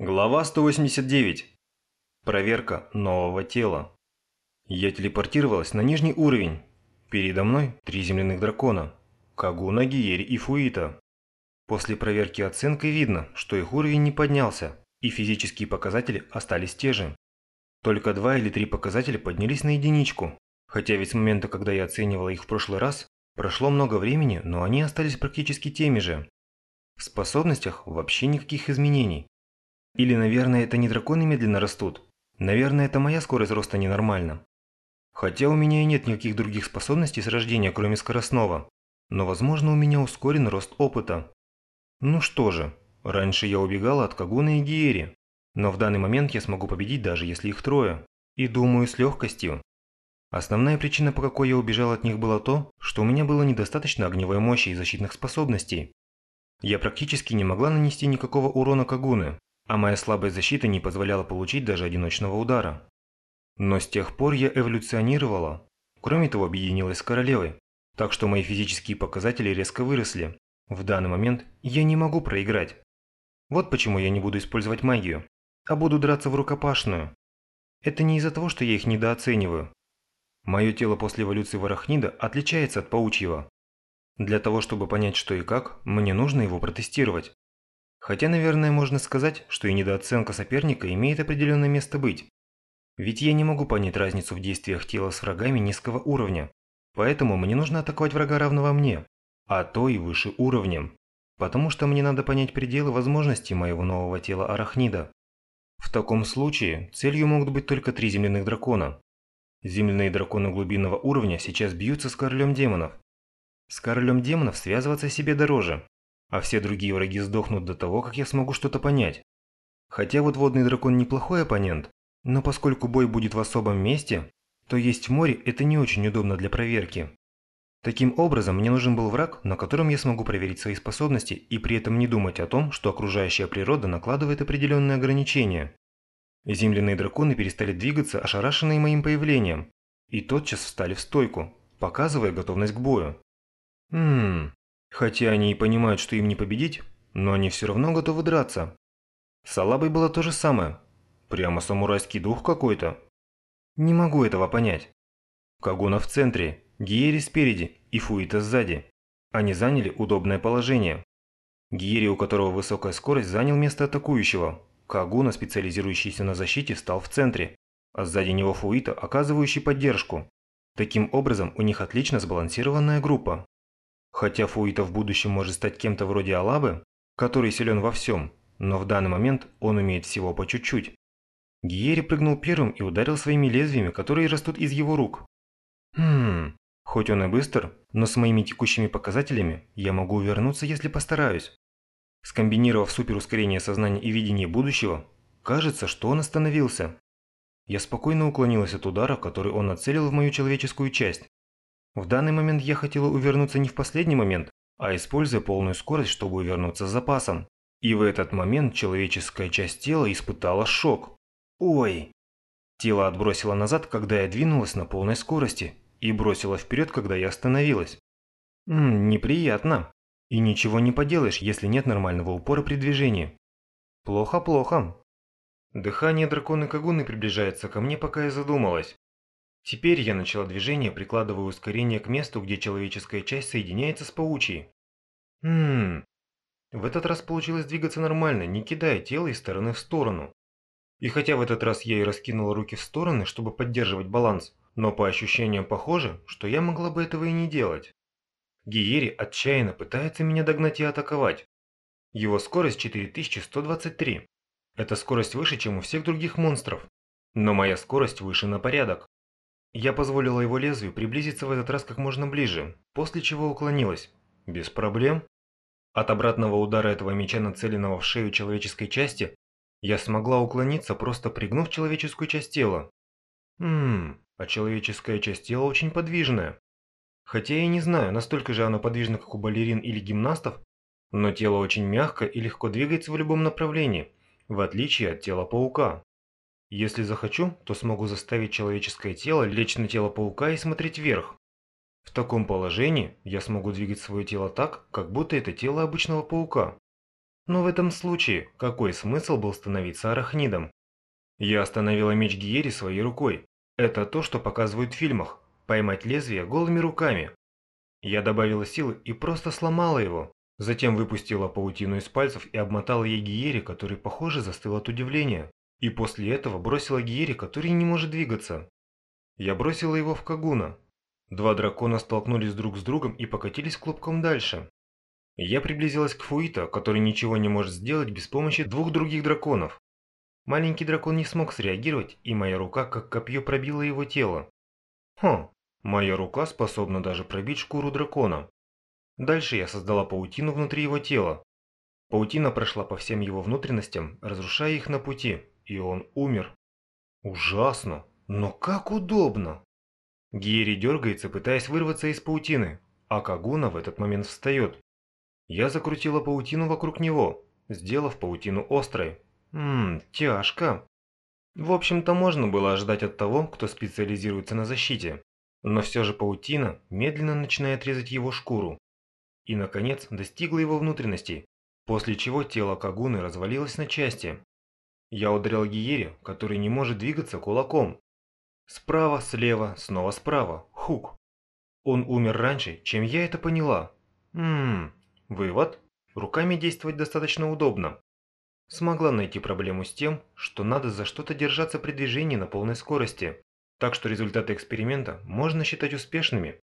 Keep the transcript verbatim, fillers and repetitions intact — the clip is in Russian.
Глава сто восемьдесят девять. Проверка нового тела. Я телепортировалась на нижний уровень. Передо мной три земляных дракона. Кагуна, Гиери и Фуита. После проверки оценкой видно, что их уровень не поднялся, и физические показатели остались те же. Только два или три показателя поднялись на единичку, хотя ведь с момента, когда я оценивала их в прошлый раз, прошло много времени, но они остались практически теми же. В способностях вообще никаких изменений. Или, наверное, это не драконы медленно растут? Наверное, это моя скорость роста ненормальна. Хотя у меня и нет никаких других способностей с рождения, кроме скоростного. Но, возможно, у меня ускорен рост опыта. Ну что же, раньше я убегала от Кагуна и Гиери. Но в данный момент я смогу победить, даже если их трое. И думаю, с легкостью. Основная причина, по какой я убежал от них, была то, что у меня было недостаточно огневой мощи и защитных способностей. Я практически не могла нанести никакого урона Кагуне, а моя слабая защита не позволяла получить даже одиночного удара. Но с тех пор я эволюционировала. Кроме того, объединилась с королевой, так что мои физические показатели резко выросли. В данный момент я не могу проиграть. Вот почему я не буду использовать магию, а буду драться в рукопашную. Это не из-за того, что я их недооцениваю. Мое тело после эволюции в арахнида отличается от паучьего. Для того, чтобы понять, что и как, мне нужно его протестировать. Хотя, наверное, можно сказать, что и недооценка соперника имеет определенное место быть. Ведь я не могу понять разницу в действиях тела с врагами низкого уровня. Поэтому мне нужно атаковать врага равного мне, а то и выше уровнем. Потому что мне надо понять пределы возможностей моего нового тела арахнида. В таком случае целью могут быть только три земляных дракона. Земляные драконы глубинного уровня сейчас бьются с королем демонов. С королем демонов связываться себе дороже. А все другие враги сдохнут до того, как я смогу что-то понять. Хотя вот водный дракон неплохой оппонент, но поскольку бой будет в особом месте, то есть в море это не очень удобно для проверки. Таким образом, мне нужен был враг, на котором я смогу проверить свои способности и при этом не думать о том, что окружающая природа накладывает определенные ограничения. Земляные драконы перестали двигаться, ошарашенные моим появлением, и тотчас встали в стойку, показывая готовность к бою. Ммм... Хотя они и понимают, что им не победить, но они все равно готовы драться. С Алабой было то же самое. Прямо самурайский дух какой-то. Не могу этого понять. Кагуна в центре, Гиери спереди и Фуита сзади. Они заняли удобное положение. Гиери, у которого высокая скорость, занял место атакующего. Кагуна, специализирующийся на защите, стал в центре, а сзади него Фуита, оказывающий поддержку. Таким образом, у них отлично сбалансированная группа. Хотя Фуита в будущем может стать кем-то вроде Алабы, который силен во всем, но в данный момент он умеет всего по чуть-чуть. Гиери прыгнул первым и ударил своими лезвиями, которые растут из его рук. Хм, хоть он и быстр, но с моими текущими показателями я могу увернуться, если постараюсь. Скомбинировав суперускорение сознания и видение будущего, кажется, что он остановился. Я спокойно уклонилась от удара, который он нацелил в мою человеческую часть. В данный момент я хотела увернуться не в последний момент, а используя полную скорость, чтобы увернуться с запасом. И в этот момент человеческая часть тела испытала шок. Ой! Тело отбросило назад, когда я двинулась на полной скорости, и бросило вперед, когда я остановилась. Ммм, неприятно. И ничего не поделаешь, если нет нормального упора при движении. Плохо-плохо. Дыхание дракона Кагуны приближается ко мне, пока я задумалась. Теперь я начала движение, прикладывая ускорение к месту, где человеческая часть соединяется с паучьей. Хм. В этот раз получилось двигаться нормально, не кидая тело из стороны в сторону. И хотя в этот раз я и раскинула руки в стороны, чтобы поддерживать баланс, но по ощущениям похоже, что я могла бы этого и не делать. Гиери отчаянно пытается меня догнать и атаковать. Его скорость четыре тысячи сто двадцать три. Эта скорость выше, чем у всех других монстров. Но моя скорость выше на порядок. Я позволила его лезвию приблизиться в этот раз как можно ближе, после чего уклонилась. Без проблем. От обратного удара этого меча, нацеленного в шею человеческой части, я смогла уклониться, просто пригнув человеческую часть тела. Ммм, а человеческая часть тела очень подвижная. Хотя я не знаю, настолько же оно подвижно, как у балерин или гимнастов, но тело очень мягко и легко двигается в любом направлении, в отличие от тела паука. Если захочу, то смогу заставить человеческое тело лечь на тело паука и смотреть вверх. В таком положении я смогу двигать свое тело так, как будто это тело обычного паука. Но в этом случае какой смысл был становиться арахнидом? Я остановила меч Гиери своей рукой. Это то, что показывают в фильмах. Поймать лезвие голыми руками. Я добавила силы и просто сломала его. Затем выпустила паутину из пальцев и обмотала ей Гиери, который, похоже, застыл от удивления. И после этого бросила Гиери, который не может двигаться. Я бросила его в Кагуна. Два дракона столкнулись друг с другом и покатились клубком дальше. Я приблизилась к Фуито, который ничего не может сделать без помощи двух других драконов. Маленький дракон не смог среагировать, и моя рука как копье пробила его тело. Хм, моя рука способна даже пробить шкуру дракона. Дальше я создала паутину внутри его тела. Паутина прошла по всем его внутренностям, разрушая их на пути, и он умер. Ужасно, но как удобно! Гиери дергается, пытаясь вырваться из паутины, а Кагуна в этот момент встает. Я закрутила паутину вокруг него, сделав паутину острой. Ммм, тяжко. В общем-то, можно было ожидать от того, кто специализируется на защите. Но все же паутина медленно начинает резать его шкуру. И, наконец, достигла его внутренностей, после чего тело Кагуны развалилось на части. Я ударил Гиери, который не может двигаться, кулаком. Справа, слева, снова справа. Хук. Он умер раньше, чем я это поняла. Ммм, вывод. Руками действовать достаточно удобно. Смогла найти проблему с тем, что надо за что-то держаться при движении на полной скорости. Так что результаты эксперимента можно считать успешными.